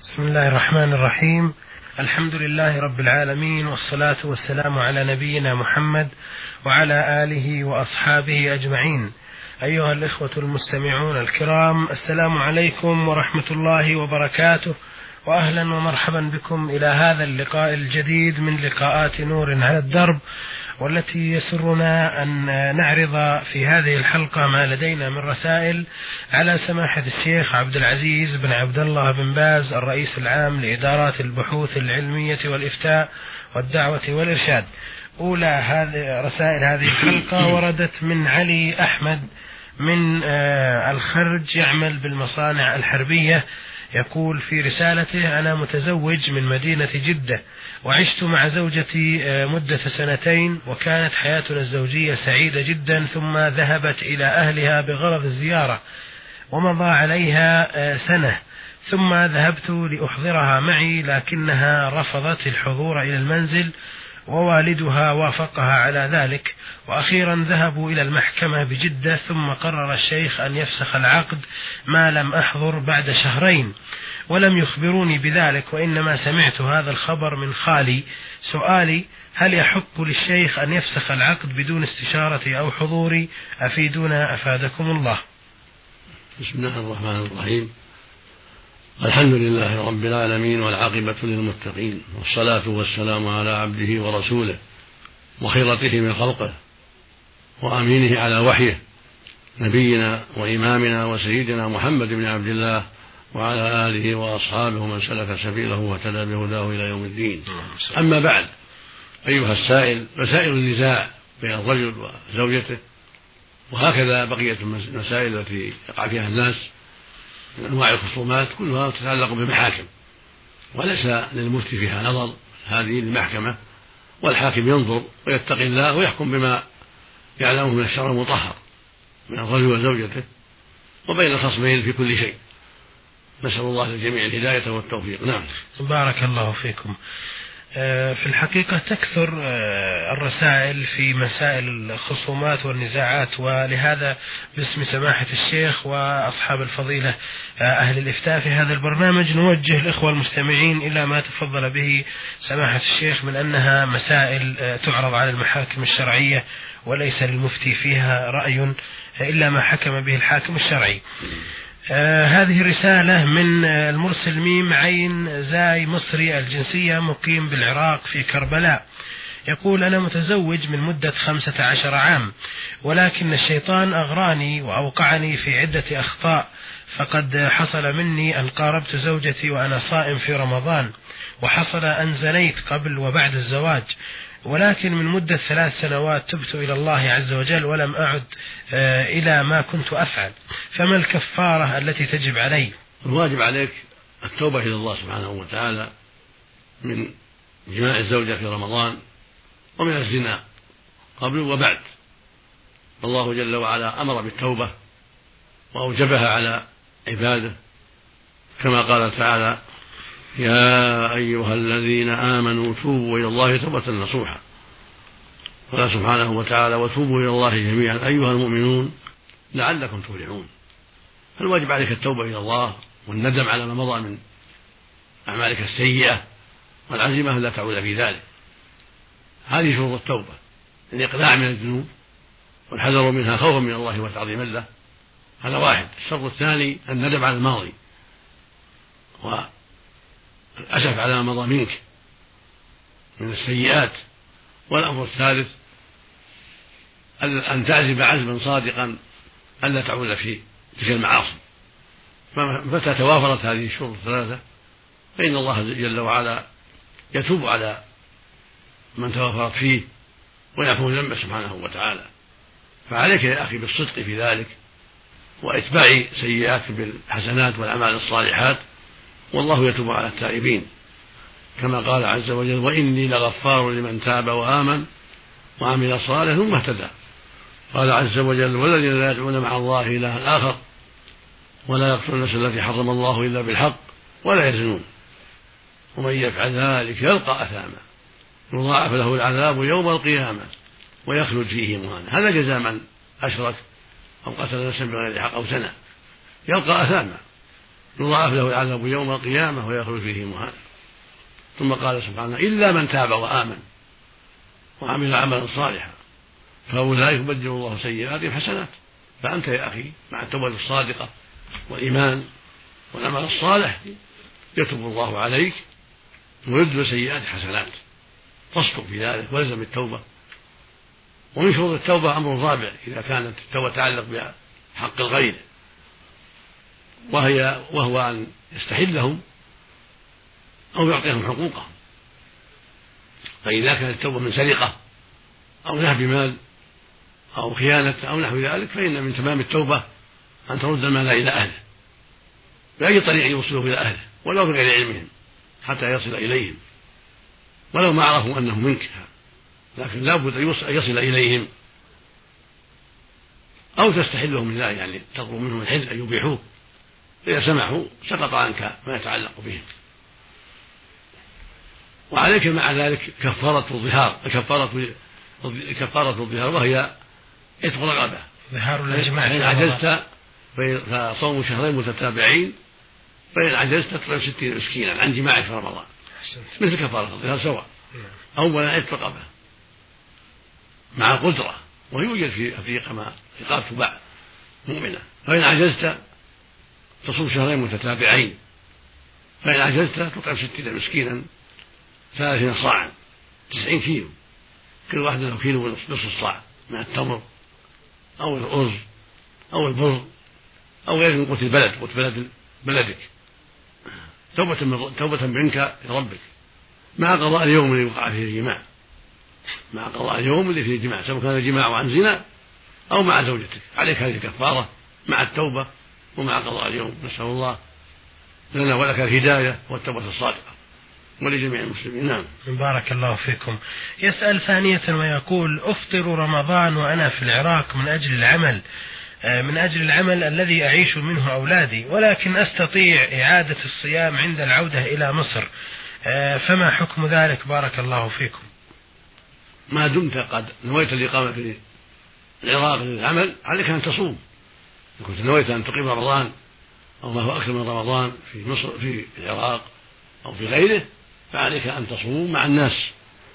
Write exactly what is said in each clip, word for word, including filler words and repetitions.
بسم الله الرحمن الرحيم. الحمد لله رب العالمين، والصلاة والسلام على نبينا محمد وعلى آله وأصحابه أجمعين. أيها الإخوة المستمعون الكرام، السلام عليكم ورحمة الله وبركاته، وأهلا ومرحبا بكم إلى هذا اللقاء الجديد من لقاءات نور على الدرب، والتي يسرنا أن نعرض في هذه الحلقة ما لدينا من رسائل على سماحة الشيخ عبد العزيز بن عبد الله بن باز الرئيس العام لإدارات البحوث العلمية والإفتاء والدعوة والإرشاد. أولى هذه رسائل هذه الحلقة وردت من علي أحمد من الخرج، يعمل بالمصانع الحربية. يقول في رسالته: أنا متزوج من مدينة جدة، وعشت مع زوجتي مدة سنتين، وكانت حياتنا الزوجية سعيدة جدا، ثم ذهبت إلى أهلها بغرض الزيارة، ومضى عليها سنة، ثم ذهبت لأحضرها معي، لكنها رفضت الحضور إلى المنزل، ووالدها وافقها على ذلك، وأخيرا ذهبوا إلى المحكمة بجدة، ثم قرر الشيخ أن يفسخ العقد ما لم أحضر بعد شهرين، ولم يخبروني بذلك، وإنما سمعت هذا الخبر من خالي. سؤالي: هل يحق للشيخ أن يفسخ العقد بدون استشارتي أو حضوري؟ أفيدونا أفادكم الله. بسم الله الرحمن الرحيم. الحمد لله رب العالمين، والعاقبة للمتقين، والصلاة والسلام على عبده ورسوله وخيرته من خلقه وأمينه على وحيه، نبينا وإمامنا وسيدنا محمد بن عبد الله وعلى آله وأصحابه من سلك سبيله واهتدى بهداه إلى يوم الدين. أما بعد، أيها السائل، مسائل النزاع بين الرجل وزوجته وهكذا بقية المسائل التي يقع فيها الناس من أنواع الخصومات كلها تتعلق بالمحاكم، وليس للمفتي فيها نظر، هذه المحكمة، والحاكم ينظر ويتقي الله ويحكم بما يعلمه من الشرع المطهر من الرجل وزوجته وبين الخصمين في كل شيء. نسأل الله للجميع الهداية والتوفيق. نعم. بارك الله فيكم. في الحقيقة تكثر الرسائل في مسائل الخصومات والنزاعات، ولهذا باسم سماحة الشيخ وأصحاب الفضيلة أهل الإفتاء في هذا البرنامج نوجه الإخوة المستمعين إلى ما تفضل به سماحة الشيخ من أنها مسائل تعرض على المحاكم الشرعية، وليس للمفتي فيها رأي إلا ما حكم به الحاكم الشرعي. آه هذه رسالة من المرسل ميم عين زاي مصري الجنسية، مقيم بالعراق في كربلاء. يقول: أنا متزوج من مدة خمسة عشر عام، ولكن الشيطان أغراني وأوقعني في عدة أخطاء، فقد حصل مني أن قاربت زوجتي وأنا صائم في رمضان، وحصل أن زنيت قبل وبعد الزواج، ولكن من مدة ثلاث سنوات تبت إلى الله عز وجل ولم أعد إلى ما كنت أفعل، فما الكفارة التي تجب علي؟ الواجب عليك التوبة إلى الله سبحانه وتعالى من جماع الزوجة في رمضان ومن الزنا قبل وبعد. الله جل وعلا أمر بالتوبة وأوجبها على عباده، كما قال تعالى: يا أيها الذين آمنوا توبوا إلى الله توبة نصوحا. قال سبحانه وتعالى: وتوبوا إلى الله جميعا أيها المؤمنون لعلكم تفلحون. فالواجب عليك التوبة إلى الله والندم على ما مضى من أعمالك السيئة والعزيمة لا تعود في ذلك. هذه شروط التوبة: الإقلاع من الذنوب والحذر منها خوفا من الله وتعظيما له، هذا واحد. الشرط الثاني الندم على الماضي والأسف على ما مضى منك من السيئات. والأمر الثالث أن تعزم عزما صادقا ألا تعود في تلك المعاصي. متى توافرت هذه الشروط الثلاثة فإن الله جل وعلا يتوب على من توافرت فيه ويعفو ذنبه سبحانه وتعالى. فعليك يا أخي بالصدق في ذلك وإتباع سيئاتك بالحسنات والأعمال الصالحات، والله يتوب على التائبين، كما قال عز وجل: وإني لغفار لمن تاب وآمن وعمل صالحا ثم اهتدى. قال عز وجل: والذين لا يدعون مع الله إلها آخر ولا يقتلون النفس التي حرم الله إلا بالحق ولا يزنون ومن يفعل ذلك يلقى أثاما يضاعف له العذاب يوم القيامة ويخلد فيه مهانا. هذا جزاء من أشرك أو قتل نفسا بغير حق أو زنى، يلقى أثاما. يضاعف له العذاب يوم القيامة ويخلد فيه مهانا. ثم قال سبحانه إلا من تاب وآمن وعمل عملا صالحا فأولئك يبدل الله سيئاتهم حسنات. فأنت يا أخي مع التوبة الصادقة والإيمان والعمل الصالح يتوب الله عليك ويبدل سيئات حسنات، تصدق في ذلك ولزم التوبة. ومن شروط التوبة أمر رابع إذا كانت التوبة تتعلق بحق الغير، وهي وهو أن يستحلهم أو يعطيهم حقوقهم. فإذا كانت التوبة من سرقة أو نهب مال أو خيانة أو نحو ذلك فإن من تمام التوبة أن ترد المال إلى أهله بأي طريق يوصله إلى أهله ولو بغير علمهم حتى يصل إليهم، ولو ما عرفوا أنه منك، لكن لا بد أن يصل إليهم أو تستحلهم من ذلك، يعني تطلب منهم الحل أن يبيحوه، إذا سمحوا سقط عنك ما يتعلق بهم. وعليك مع ذلك كفارة الظهار كفارة كفارة الظهار وهي عتق رقبة. ظهار الإجماع فإن عجزت فصوم شهرين متتابعين، فإن عجزت تطعم ستين مسكينا عن جماع في رمضان مثل كفارة الظهار سواء. أولا عتق رقبة مع القدرة، ويوجد في أفريقيا ما رقاب تباع مؤمنة. فإن عجزت تصوم شهرين متتابعين، فإن عجزت تطعم ستين مسكينا ثلاثين صاعا تسعين كيلو، كل واحد له كيلو ونصف الصاع من التمر أو الأرز أو البر أو غير من قوت البلد قوت بلد بلدك، توبة من توبة منك لربك مع قضاء اليوم الذي وقع فيه الجماع، مع قضاء اليوم اللي فيه الجماع سواء كان الجماع عن زنا أو مع زوجتك، عليك هذه الكفارة مع التوبة ومع قضاء اليوم. نسأل الله لنا ولك الهداية والتوبة الصادقة ولجميع المسلمين. نعم. بارك الله فيكم. يسأل ثانية ويقول: أفطر رمضان وأنا في العراق من أجل العمل من أجل العمل الذي أعيش منه أولادي، ولكن أستطيع إعادة الصيام عند العودة إلى مصر، فما حكم ذلك؟ بارك الله فيكم. ما دمت قد نويت الإقامة في العراق للعمل عليك أن تصوم. إن كنت نويت أن تقيم رمضان أو ما هو أكثر من رمضان في مصر في العراق أو في غيره فعليك أن تصوم مع الناس،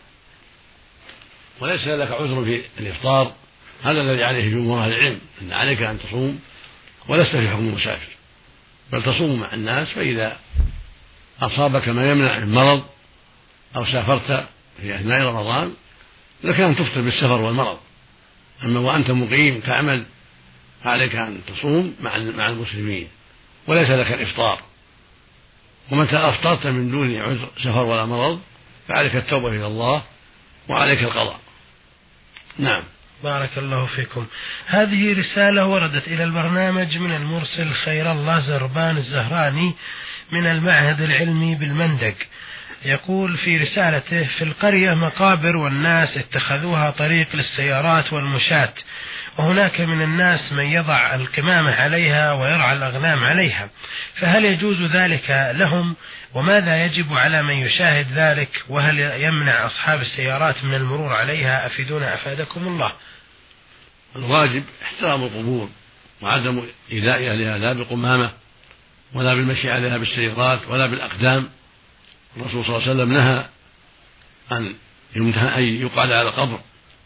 وليس لك عذر في الإفطار. هذا الذي عليه جمهور أهل العلم، أن عليك أن تصوم ولست في حكم المسافر، بل تصوم مع الناس. فإذا أصابك ما يمنع من مرض أو سافرت في أثناء رمضان لك أن تفطر بالسفر والمرض. أما وأنت مقيم تعمل فعليك أن تصوم مع المسلمين وليس لك الإفطار. ومتى أفطرت من دون عذر سفر ولا مرض فعليك التوبة إلى الله وعليك القضاء. نعم. بارك الله فيكم. هذه رسالة وردت إلى البرنامج من المرسل خير الله زربان الزهراني من المعهد العلمي بالمندق. يقول في رسالته: في القرية مقابر والناس اتخذوها طريق للسيارات والمشاة، وهناك من الناس من يضع القمامة عليها ويرعى الأغنام عليها، فهل يجوز ذلك لهم؟ وماذا يجب على من يشاهد ذلك؟ وهل يمنع أصحاب السيارات من المرور عليها؟ أفيدونا أفادكم الله. الواجب احترام القبور وعدم إيذاء أهلها لا بقمامة ولا بالمشي عليها بالسيارات ولا بالأقدام. الرسول صلى الله عليه وسلم نهى أن أن يقعد على القبر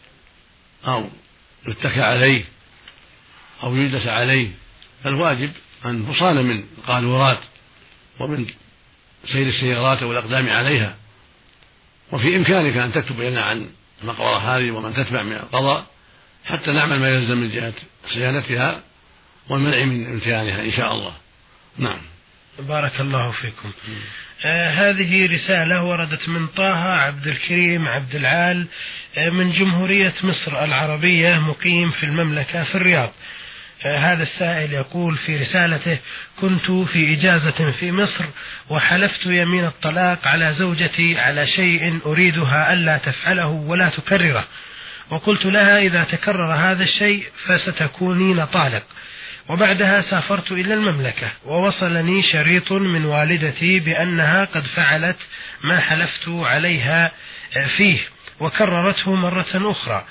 أو يتكى عليه أو يجلس عليه، فالواجب أن تصان من القاذورات ومن سير السيارات والأقدام عليها. وفي إمكانك أن تكتب لنا عن المقبرة هذه ومن تتبع من القضاء حتى نعمل ما يلزم من جهة صيانتها والمنع من امتهانها إن شاء الله. نعم. بارك الله فيكم. آه هذه رسالة وردت من طه عبد الكريم عبد العال آه من جمهورية مصر العربية، مقيم في المملكة في الرياض. آه هذا السائل يقول في رسالته: كنت في إجازة في مصر وحلفت يمين الطلاق على زوجتي على شيء أريدها ألا تفعله ولا تكرره، وقلت لها إذا تكرر هذا الشيء فستكونين طالق. وبعدها سافرت إلى المملكة ووصلني شريط من والدتي بأنها قد فعلت ما حلفت عليها فيه وكررته مرة أخرى،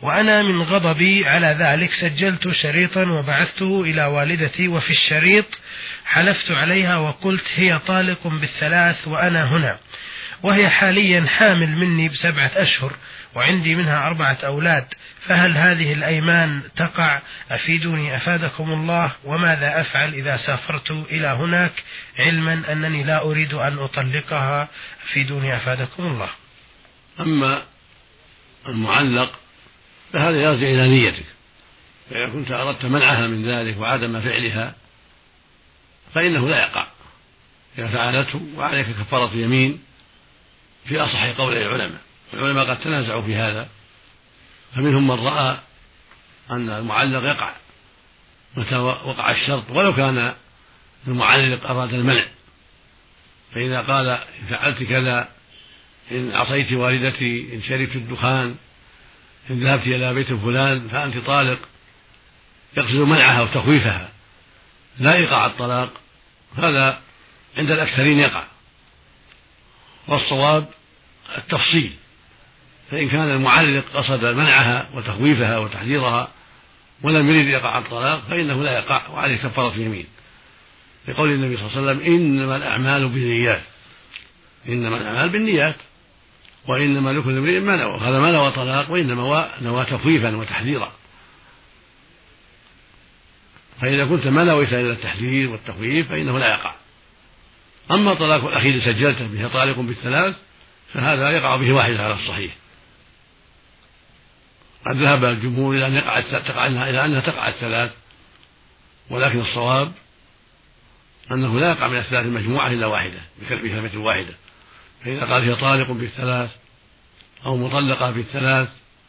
وأنا من غضبي على ذلك سجلت شريطا وبعثته إلى والدتي، وفي الشريط حلفت عليها وقلت هي طالق بالثلاث وأنا هنا، وهي حاليا حامل مني بسبعة أشهر وعندي منها أربعة أولاد، فهل هذه الأيمان تقع؟ أفيدوني أفادكم الله، وماذا أفعل إذا سافرت إلى هناك علما أنني لا أريد أن أطلقها؟ أفيدوني أفادكم الله. أما المعلق فهذا يرجع إلى نيتك، فإذا كنت أردت منعها من ذلك وعدم فعلها فإنه لا يقع إذا فعلته، وعليك كفارة يمين في أصح قول العلماء. العلماء قد تنازعوا في هذا، فمنهم من رأى أن المعلق يقع متى وقع الشرط ولو كان المعلق أراد المنع، فإذا قال إن فعلت كذا، إن عصيت والدتي، إن شربت الدخان، إن ذهبت إلى بيت فلان فأنت طالق، يقصد منعها وتخويفها لا يقع الطلاق، هذا عند الأكثرين يقع. والصواب التفصيل، فإن كان المعلق قصد منعها وتخويفها وتحذيرها ولم يريد يقع الطلاق فإنه لا يقع، وعليه كفارة يمين، لقول النبي صلى الله عليه وسلم إنما الأعمال بالنيات، إنما الأعمال بالنيات وإنما لكل امرئ ما نوى، هذا ما نوى طلاق وإنما نوى تخويفا وتحذيرا. فإذا كنت ما نويت إلا التحذير والتخويف فإنه لا يقع. أما طلاق الأخير سجلته به طالق بالثلاث فهذا يقع به واحدة على الصحيح. قد ذهب الجمهور إلى أن يقع إلى أنها تقع الثلاث، ولكن الصواب أنه لا يقع من الثلاث المجموعة إلا واحدة بكلمة واحدة. فإذا قال هي طالق بالثلاث أو مطلقة بالثلاث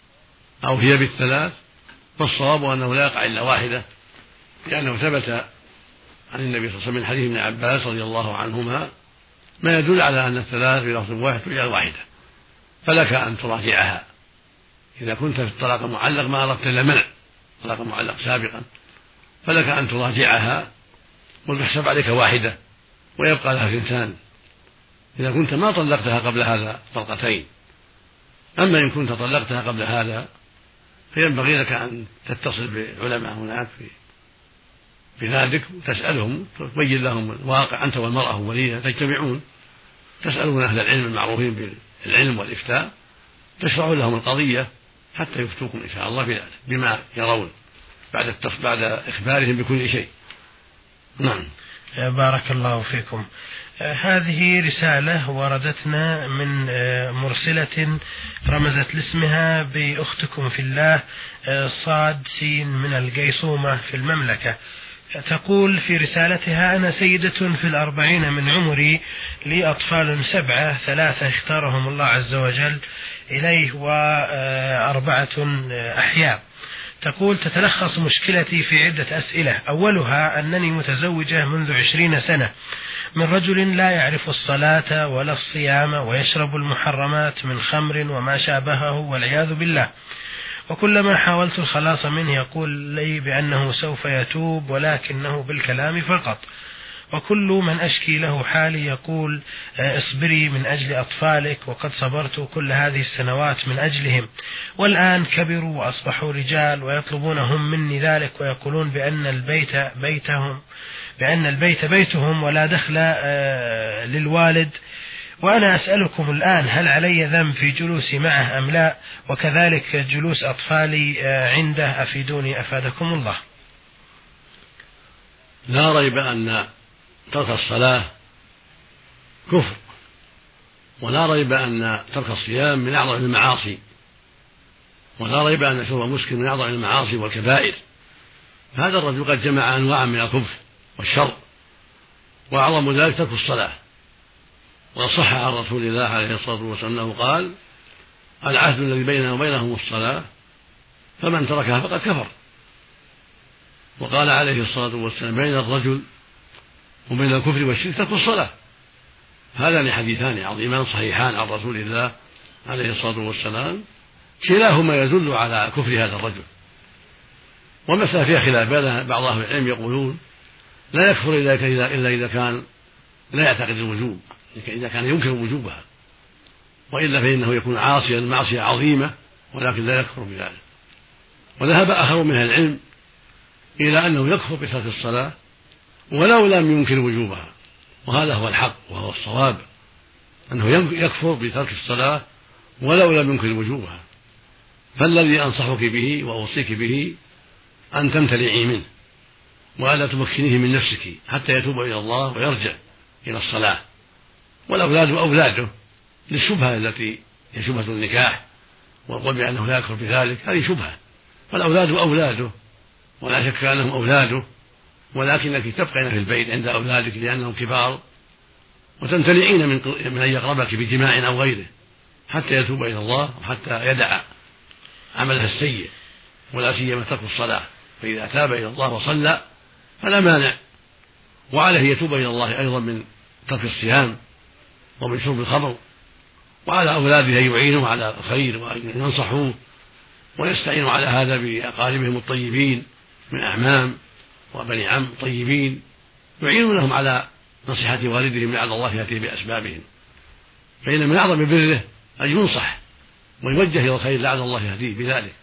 أو هي بالثلاث فالصواب أنه لا يقع إلا واحدة، لأنه ثبت عن النبي صلى الله عليه وسلم من حديث ابن عباس رضي الله عنهما ما يدل على أن الثلاث بلفظ واحد تجعل واحدة، فلك أن تراجعها إذا كنت في الطلاق معلق ما أردت إلا منع طلاق معلق سابقا، فلك أن تراجعها وتحسب عليك واحدة ويبقى لها ثنتان إذا كنت ما طلقتها قبل هذا طلقتين. أما إن كنت طلقتها قبل هذا فينبغي لك أن تتصل بعلماء هناك في في نادك وتسألهم تبين لهم الواقع، أنت والمرأة وليها تجتمعون تسألون أهل العلم المعروفين بالعلم والإفتاء تشرحوا لهم القضية حتى يفتوكم إن شاء الله بذلك بما يرون بعد بعد إخبارهم بكل شيء. نعم. بارك الله فيكم. هذه رسالة وردتنا من مرسلة رمزت لاسمها بأختكم في الله صاد سين من القيصومة في المملكة. تقول في رسالتها: أنا سيدة في الأربعين من عمري، لي أطفال سبعة، ثلاثة اختارهم الله عز وجل إليه وأربعة أحياء. تقول: تتلخص مشكلتي في عدة أسئلة، أولها أنني متزوجة منذ عشرين سنة من رجل لا يعرف الصلاة ولا الصيام ويشرب المحرمات من خمر وما شابهه والعياذ بالله، وكلما حاولت الخلاص منه يقول لي بأنه سوف يتوب ولكنه بالكلام فقط، وكل من أشكي له حالي يقول اصبري من أجل أطفالك، وقد صبرت كل هذه السنوات من أجلهم، والآن كبروا وأصبحوا رجال ويطلبون هم مني ذلك، ويقولون بأن البيت بيتهم بأن البيت بيتهم ولا دخل للوالد، وأنا أسألكم الآن هل علي ذنب في جلوسي معه أم لا، وكذلك جلوس أطفالي عنده، أفيدوني أفادكم الله. لا ريب أن ترك الصلاة كفر، ولا ريب أن ترك الصيام من أعظم المعاصي، ولا ريب أن شرب المسكر من أعظم المعاصي والكبائر. هذا الرجل قد جمع أنواعا من الكفر والشر، وأعظم ذلك ترك الصلاة. وصح عن رسول الله عليه الصلاة والسلام أنه قال: العهد الذي بيننا وبينهم الصلاة فمن تركها فقد كفر. وقال عليه الصلاة والسلام: بين الرجل وبين الكفر والشرك ترك الصلاة. هذان حديثان عظيمان صحيحان عن رسول الله عليه الصلاة والسلام كلاهما يدل على كفر هذا الرجل. والمسألة فيها خلاف، بعض أهل العلم يقولون لا يكفر إلا إذا كان لا يعتقد الوجوب، إذا كان ينكر وجوبها، وإلا فإنه يكون عاصيا معصية عظيمة ولكن لا يكفر بذلك. وذهب آخر من أهل العلم إلى أنه يكفر بترك الصلاة ولو لم ينكر وجوبها، وهذا هو الحق وهو الصواب، أنه يكفر بترك الصلاة ولو لم ينكر وجوبها. فالذي أنصحك به وأوصيك به أن تمتنعي منه وألا تمكنيه من نفسك حتى يتوب إلى الله ويرجع إلى الصلاة. والأولاد أولاده للشبهة التي هي شبهة النكاح والقول بأنه لا يكفر بذلك، هذه شبهة، فالأولاد أولاده ولا شك أنهم أولاده، ولكنك تبقين في البيت عند أولادك لأنهم كبار وتمتنعين من من أن يقربك بجماع أو غيره حتى يتوب إلى الله وحتى يدع عمله السيء، ولا سيما ترك الصلاة، فإذا تاب إلى الله وصلى فلا مانع. وعليه يتوب إلى الله أيضا من ترك الصيام ومن شرب الخمر، وعلى أولاده أن يعينوا على الخير وأن ينصحوه ويستعينوا على هذا بأقاربهم الطيبين من أعمام وبني عم طيبين يعينونهم على نصيحة والدهم لعل الله يأتي بأسبابهم، فإن من أعظم بره أن ينصح ويوجه إلى الخير لعل الله يهديه بذلك،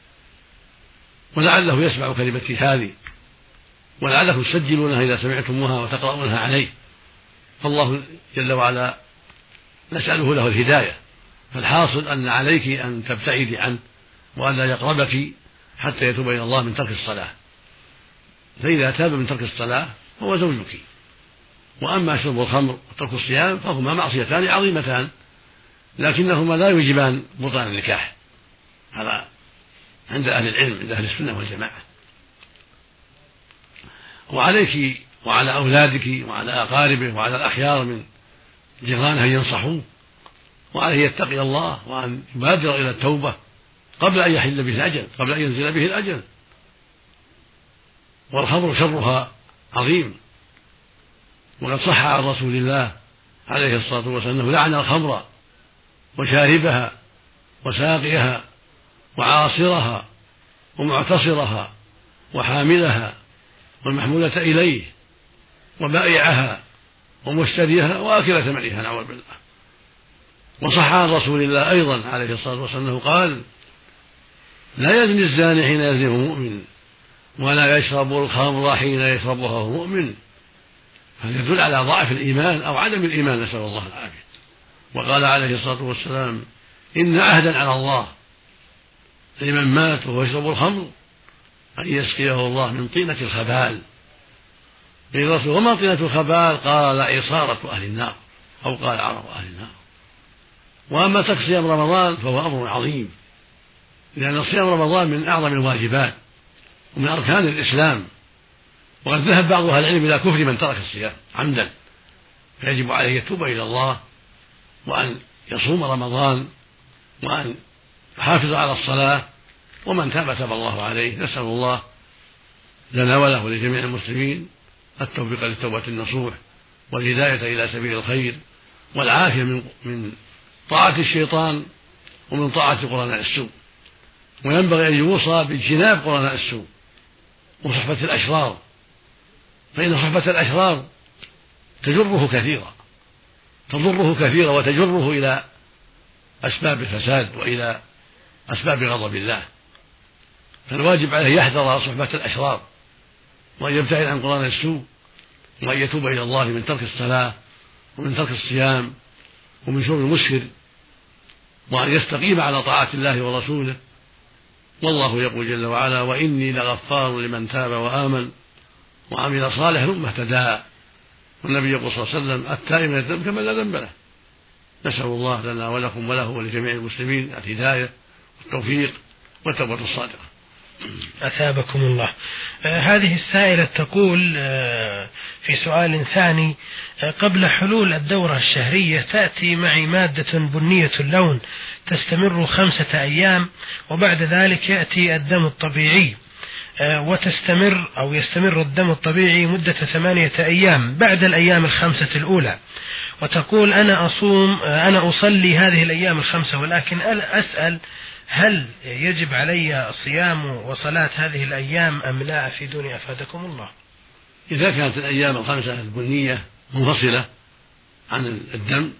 ولعله يسمع كلمتي هذه، ولعلكم تسجلونها إذا سمعتموها وتقرؤونها عليه. فالله جل وعلا نسأله له الهداية. فالحاصل أن عليك أن تبتعدي عنه وأن لا يقربك حتى يتوب إلى الله من ترك الصلاة، فإذا تاب من ترك الصلاة هو زوجك. وأما شرب الخمر وترك الصيام فهما معصيتان عظيمتان لكنهما لا يوجبان بطلان النكاح، هذا عند أهل العلم عند أهل السنة والجماعة. وعليك وعلى أولادك وعلى أقاربه وعلى الأخيار من جيرانه أن ينصحوه، وعليه يتقي الله وأن يبادر إلى التوبة قبل أن يحل به الأجل، قبل أن ينزل به الأجل. والخمر شرها عظيم، وقد صح عن رسول الله عليه الصلاة والسلام أنه لعن الخمر وشاربها وساقيها وعاصرها ومعتصرها وحاملها والمحمولة إليه وبائعها ومشتريها وآكل ثمنها نعوذ بالله. وصح عن رسول الله أيضا عليه الصلاة والسلام أنه قال: لا يزني الزاني حين يزني وهو مؤمن، ولا يشرب الخمر حين يشربها وهو مؤمن. هذا يدل على ضعف الإيمان أو عدم الإيمان، نسأل الله العافية. وقال عليه الصلاة والسلام: إن عهدا على الله لمن مات وهو يشرب الخمر أن يسقيه الله من طينة الخبال. قيل رسول: وما طينة الخبال؟ قال: عصارة أهل النار، أو قال: عرق أهل النار. وأما ترك صيام رمضان فهو أمر عظيم، لأن صيام رمضان من أعظم الواجبات ومن أركان الإسلام، وقد ذهب بعض أهل العلم إلى كفر من ترك الصيام عمدا، فيجب عليه يتوب إلى الله وأن يصوم رمضان وأن يحافظ على الصلاة، ومن تاب تاب الله عليه. نسأل الله لنا وله ولجميع المسلمين التوفيق للتوبة النصوح والهداية إلى سبيل الخير والعافية من من طاعة الشيطان ومن طاعة قرناء السوء. وينبغي أن يوصى باجتناب قرناء السوء وصحبة الأشرار، فإن صحبة الأشرار تجره كثيرا تضره كثيرا وتجره إلى أسباب الفساد وإلى أسباب غضب الله. فالواجب عليه يحذر صحبة الأشرار وأن يبتعد عن قرناء السوء، وأن يتوب إلى الله من ترك الصلاة ومن ترك الصيام ومن شرب المسكر، وأن يستقيم على طاعة الله ورسوله. والله يقول جل وعلا: وإني لغفار لمن تاب وآمن وعمل صالحا ثم اهتدى. والنبي يقول صلى الله عليه وسلم: التائب من الذنب كمن لا ذنب له. نسأل الله لنا ولكم وله ولجميع المسلمين الهداية والتوفيق والتوبة الصادقة. أثابكم الله. آه هذه السائلة تقول آه في سؤال ثاني: آه قبل حلول الدورة الشهرية تأتي معي مادة بنية اللون تستمر خمسة أيام، وبعد ذلك يأتي الدم الطبيعي آه وتستمر أو يستمر الدم الطبيعي مدة ثمانية أيام بعد الأيام الخمسة الأولى. وتقول: أنا أصوم آه أنا أصلي هذه الأيام الخمسة، ولكن أسأل هل يجب علي صيام وصلاة هذه الأيام أم لا؟ أفيدوني أفادكم الله. إذا كانت الأيام الخمسة البنية منفصلة عن الدم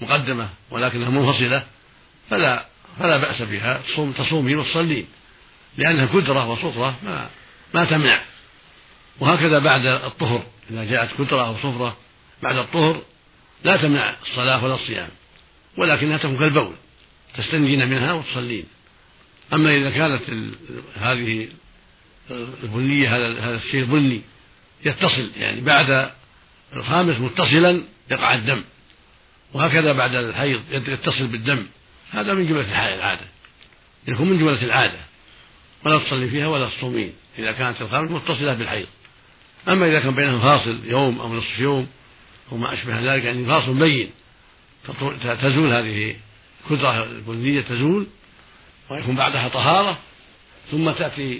مقدمة ولكنها منفصلة فلا فلا بأس بها، تصومي وتصلين. لأنها كدرة وصفرة ما, ما تمنع. وهكذا بعد الطهر إذا جاءت كدرة أو صفرة بعد الطهر لا تمنع الصلاة ولا الصيام، ولكنها تكون كالبول تستنجين منها وتصلين. أما إذا كانت هذه البنية هذا الشيء البني يتصل يعني بعد الخامس متصلا يقع الدم، وهكذا بعد الحيض يتصل بالدم، هذا من جملة العادة، يكون من جملة العادة ولا تصلي فيها ولا تصومين إذا كانت الخامس متصلة بالحيض. أما إذا كان بينهم فاصل يوم أو نصف يوم أو ما أشبه ذلك يعني فاصل بين تزول هذه الكدرة البنية تزول ويكون بعدها طهارة ثم تأتي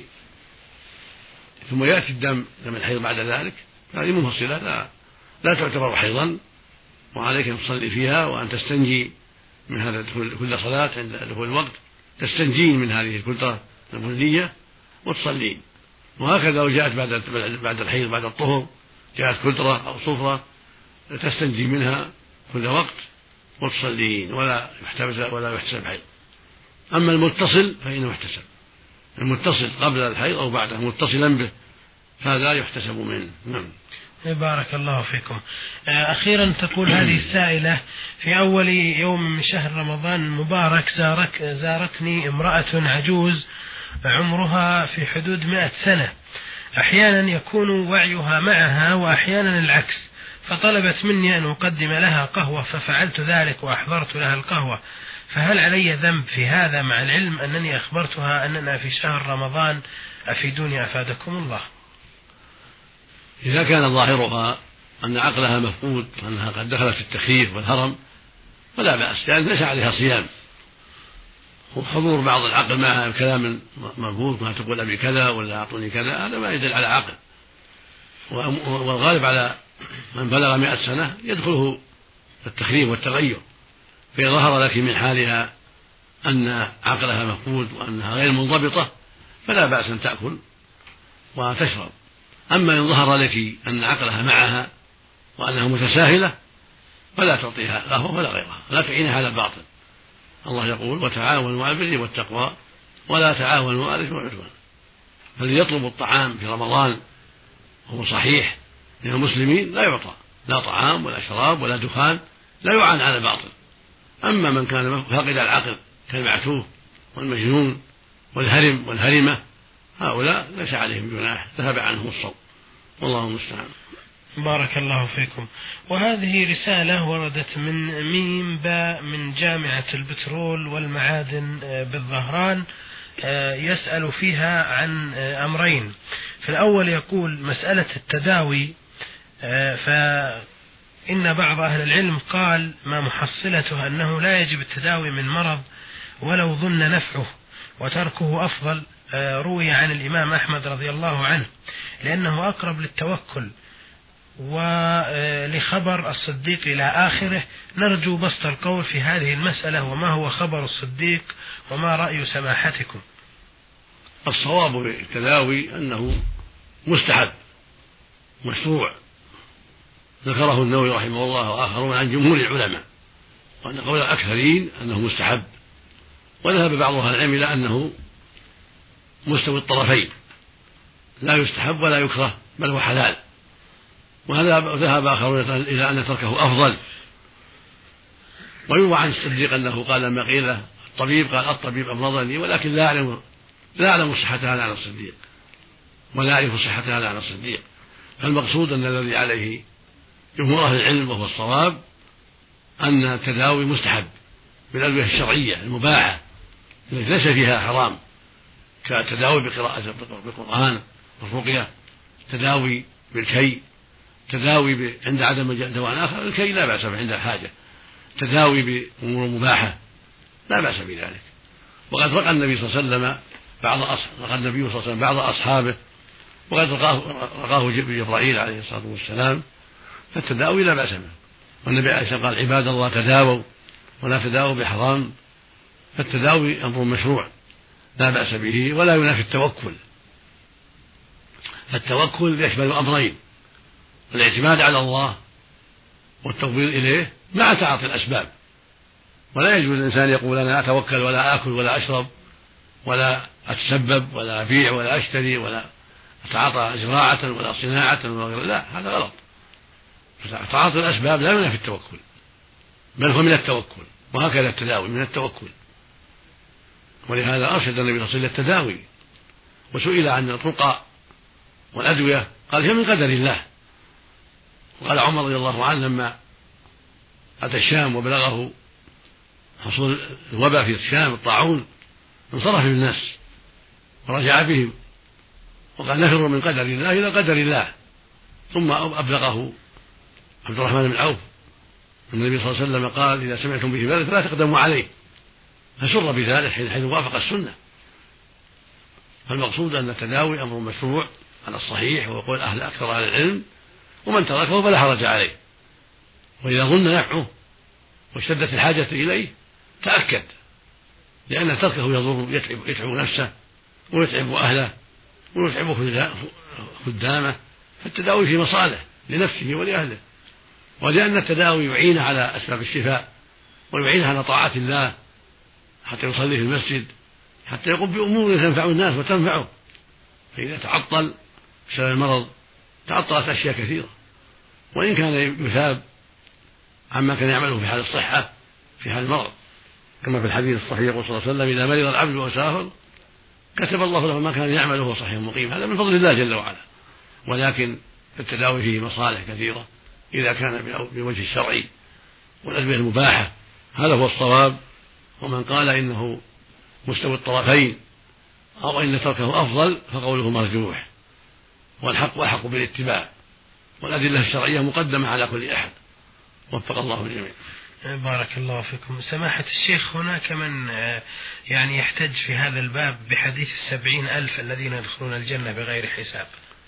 ثم يأتي الدم دم الحيض بعد ذلك، هذه منفصلة لا, لا تعتبر حيضا، وعليك أن تصلي فيها وأن تستنجي من هذا كل صلاة عند دخول الوقت تستنجين من هذه الكدرة البنية وتصلين. وهكذا لو جاءت بعد بعد الحيض بعد الطهر جاءت كدرة أو صفرة تستنجي منها كل وقت وتصلين ولا يحتسب ولا يحتسب حيض. أما المتصل فإنه يحتسب، المتصل قبل الحيض أو بعده متصلا به فهذا يحتسب منه. نعم. بارك الله فيكم. أخيرا تقول هذه السائلة: في أول يوم من شهر رمضان المبارك زارك زارتني امرأة عجوز عمرها في حدود مئة سنة، أحيانا يكون وعيها معها وأحيانا العكس، فطلبت مني أن أقدم لها قهوة ففعلت ذلك وأحضرت لها القهوة، فهل علي ذنب في هذا مع العلم أنني أخبرتها أننا في شهر رمضان؟ أفيدوني أفادكم الله. إذا كان ظاهرها أن عقلها مفقود وأنها قد دخلت في التخييف والهرم فلا بأس، لأن ليس عليها صيام، وحضور بعض العقل معها كلام مفقود ما تقول أبي كذا ولا أعطوني كذا هذا ما يدل على عقل. والغالب على من بلغ مئة سنة يدخله التخريف والتغير، فإن ظهر لك من حالها أن عقلها مفقود وأنها غير منضبطة فلا بأس أن تأكل وتشرب. أما إن ظهر لك أن عقلها معها وأنها متساهلة فلا تعطيها قهوة ولا غيرها، لا تعينها على الباطل. الله يقول: وتعاونوا على البر والتقوى ولا تعاونوا على الإثم والعدوان. فليطلب الطعام في رمضان وهو صحيح من المسلمين لا يعطى لا طعام ولا شراب ولا دخان، لا يعان على الباطل. أما من كان فاقد العقل كالمعتوه والمجنون والهرم والهرمة هؤلاء ليس عليهم جناح، ذهب عنهم الصوم، والله المستعان. بارك الله فيكم. وهذه رسالة وردت من ميم باء من جامعة البترول والمعادن بالظهران، يسأل فيها عن أمرين. في الأول يقول: مسألة التداوي، فإن بعض أهل العلم قال ما محصلته أنه لا يجب التداوي من مرض ولو ظن نفعه وتركه أفضل، روي عن الإمام أحمد رضي الله عنه لأنه أقرب للتوكل، ولخبر الصديق إلى آخره. نرجو بسط القول في هذه المسألة، وما هو خبر الصديق وما رأي سماحتكم؟ الصواب في التداوي أنه مستحب مشروع، ذكره النووي رحمه الله وآخرون عن جمهور العلماء، وأن قول الأكثرين أنه مستحب، وذهب بعض أهل العلم إلى أنه مستوي الطرفين، لا يستحب ولا يكره بل هو حلال، وذهب آخرون إلى أن تركه أفضل. ويروى عن الصديق أنه قال لما قيل له الطبيب قال: الطبيب أمرضني ولكن لا أعلم لا أعلم صحة هذا عن الصديق ولا أعرف صحة هذا عن الصديق. فالمقصود أن الذي عليه جمهور أهل العلم وهو الصواب أن التداوي مستحب بالأدوية الشرعية المباحة التي ليس فيها حرام، كالتداوي بقراءة بالقرآن والرقية، تداوي بالكي، تداوي عند عدم دواء آخر، الكي لا بأس به عند الحاجة، تداوي بأمور مباحة لا بأس بذلك. وقد رقى النبي صلى الله عليه وسلم بعض رقى النبي صلى الله عليه وسلم بعض أصحابه، وقد رقاه جبرائيل عليه الصلاة والسلام، فالتداوي لا بأس به. والنبي عليه الصلاة والسلام قال: عباد الله تداووا ولا تداووا بحرام. فالتداوي أمر مشروع لا بأس به ولا ينافي التوكل. فالتوكل يشمل أمرين: الاعتماد على الله والتفويض إليه مع تعاطي الأسباب. ولا يجوز الإنسان يقول: أنا أتوكل ولا آكل ولا أشرب ولا أتسبب ولا أبيع ولا أشتري ولا أتعاطى زراعة ولا صناعة ولا غير، لا، هذا غلط. فتعاطي الأسباب لا يمنع في التوكل، بل هو من التوكل، وهكذا التداوي من التوكل. ولهذا أرشد النبي صلى الله عليه وسلم التداوي، وسئل عن الرقى والأدوية قال هي من قدر الله. وقال عمر رضي الله عنه لما أتى الشام وبلغه حصول الوباء في الشام الطاعون انصرف بالناس ورجع بهم وقال نفر من قدر الله إلى قدر الله. ثم أبلغه عبد الرحمن بن عوف النبي صلى الله عليه وسلم قال إذا سمعتم به بلد فلا تقدموا عليه، فسر بذلك حيث وافق السنة. فالمقصود أن التداوي أمر مشروع على الصحيح ويقول أهل أكثر أهل العلم، ومن تركه فلا حرج عليه. وإذا ظن نفعه واشتدت الحاجة إليه تأكد، لأن تركه يضر يتعب, يتعب نفسه ويتعب أهله ويتعب خدامه. فالتداوي في مصالح لنفسه ولأهله، ولأن التداوي يعين على أسباب الشفاء ويعين على طاعة الله حتى يصلي في المسجد، حتى يقوم بأمور تنفع الناس وتنفعه. فإذا تعطل بسبب المرض تعطلت أشياء كثيرة، وإن كان يثاب عما كان يعمله في حال الصحة في حال المرض، كما في الحديث الصحيح يقول صلى الله عليه وسلم إذا مرض العبد وسافر كتب الله له ما كان يعمله وهو صحيح مقيم. هذا من فضل الله جل وعلا. ولكن التداوي فيه مصالح كثيرة إذا كان بوجه الشرعي والأدوية المباحة، هذا هو الصواب. ومن قال إنه مستوى الطرفين أو إن تركه أفضل فقوله مرجوح، والحق أحق بالاتباع، والأدلة الشرعية مقدمة على كل أحد. وفق الله الجميع. بارك الله فيكم. سماحة الشيخ، هناك من يعني يحتج في هذا الباب بحديث السبعين ألف الذين يدخلون الجنة بغير حساب.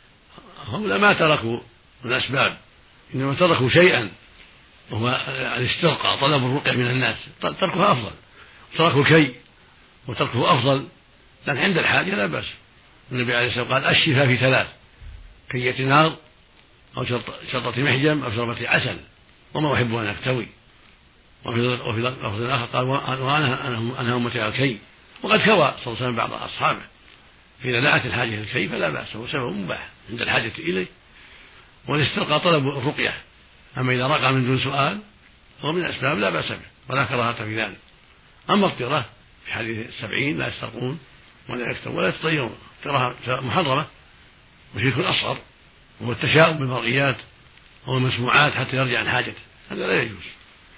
هؤلاء ما تركوا الأسباب، إنما تركوا شيئا وهو الاسترقاء، طلب الرقية من الناس، تركها أفضل. تركوا الكي وتركه أفضل، لكن عند الحاجة لا بأس. النبي عليه الصلاة والسلام قال الشفاء في ثلاث: كية نار أو شرطة محجم أو شربة عسل وما أحب أن أكتوي. وفي لفظ آخر قال وأنا أنا أمتي على الكي. وقد كوى صلى الله عليه وسلم بعض أصحابه، فإذا دعت الحاجة للكي فلا بأس، هو سبب مباح عند الحاجة إليه. والاسترقاء طلب الرقية، أما إذا رقى من دون سؤال فهو من الأسباب لا بأس به ولا كراهة في ذلك. أما الطيرة في حديث السبعين لا يسترقون ولا يكتبون ولا يتطيرون، كراهة محرمة وشرك أصغر، وهو التشاؤم بالمرئيات والمسموعات حتى يرجع عن حاجته، هذا لا يجوز.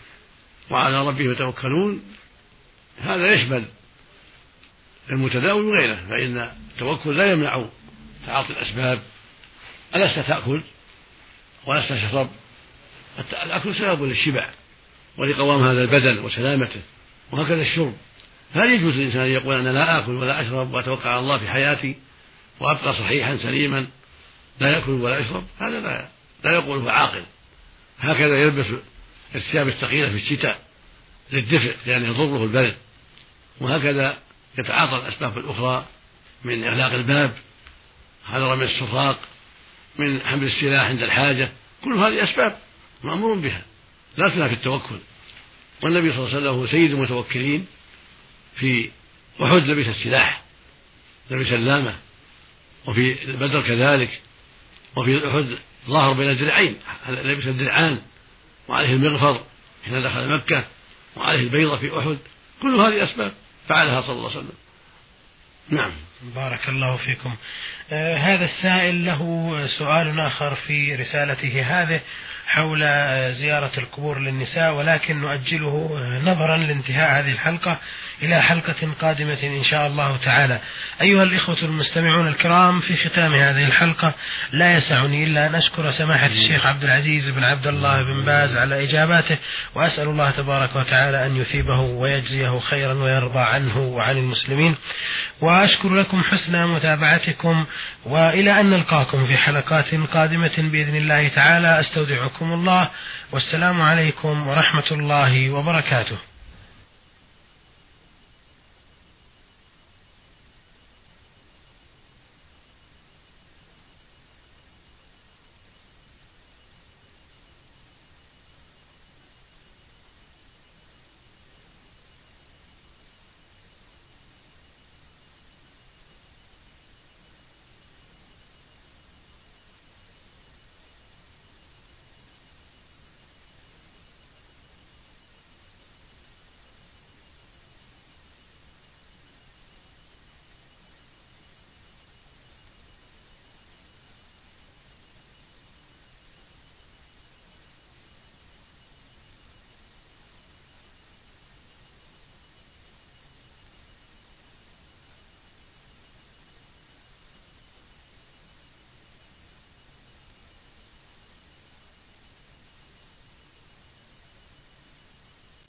وعلى ربهم يتوكلون، هذا يشمل المتداوي وغيره، فإن التوكل لا يمنع تعاطي الأسباب. ألست تأكل ولست تشرب؟ الأكل سبب للشبع ولقوام هذا البدن وسلامته، وهكذا الشرب. فهل يجوز للإنسان أن يقول أنا لا آكل ولا أشرب وأتوكل على الله في حياتي وأبقى صحيحا سليما لا يأكل ولا يشرب؟ هذا لا, لا يقوله عاقل. هكذا يلبس الثياب الثقيلة في الشتاء للدفء لأن يضره البرد، وهكذا يتعاطى الأسباب الأخرى من إغلاق الباب، حذر من السراق، من حمل السلاح عند الحاجة. كل هذه أسباب مأمور بها لا تنافي التوكل. والنبي صلى الله عليه وسلم هو سيد المتوكلين. في أحد لبس السلاح، لبس اللامة، وفي بدر كذلك، وفي أحد ظهر بين الدرعين لبس الدرعان، وعليه المغفر حين دخل مكة، وعليه البيضة في أحد. كل هذه أسباب فعلها صلى الله عليه وسلم. نعم. بارك الله فيكم. آه هذا السائل له سؤال آخر في رسالته هذه حول زيارة القبور للنساء، ولكن نؤجله نظرا لانتهاء هذه الحلقة إلى حلقة قادمة إن شاء الله تعالى. أيها الإخوة المستمعون الكرام، في ختام هذه الحلقة لا يسعني إلا أن أشكر سماحة الشيخ عبد العزيز بن عبد الله بن باز على إجاباته، وأسأل الله تبارك وتعالى أن يثيبه ويجزيه خيرا ويرضى عنه وعن المسلمين. وأشكر لكم حسن متابعتكم، وإلى أن نلقاكم في حلقات قادمة بإذن الله تعالى. أستودعكم الله، والسلام عليكم ورحمة الله وبركاته.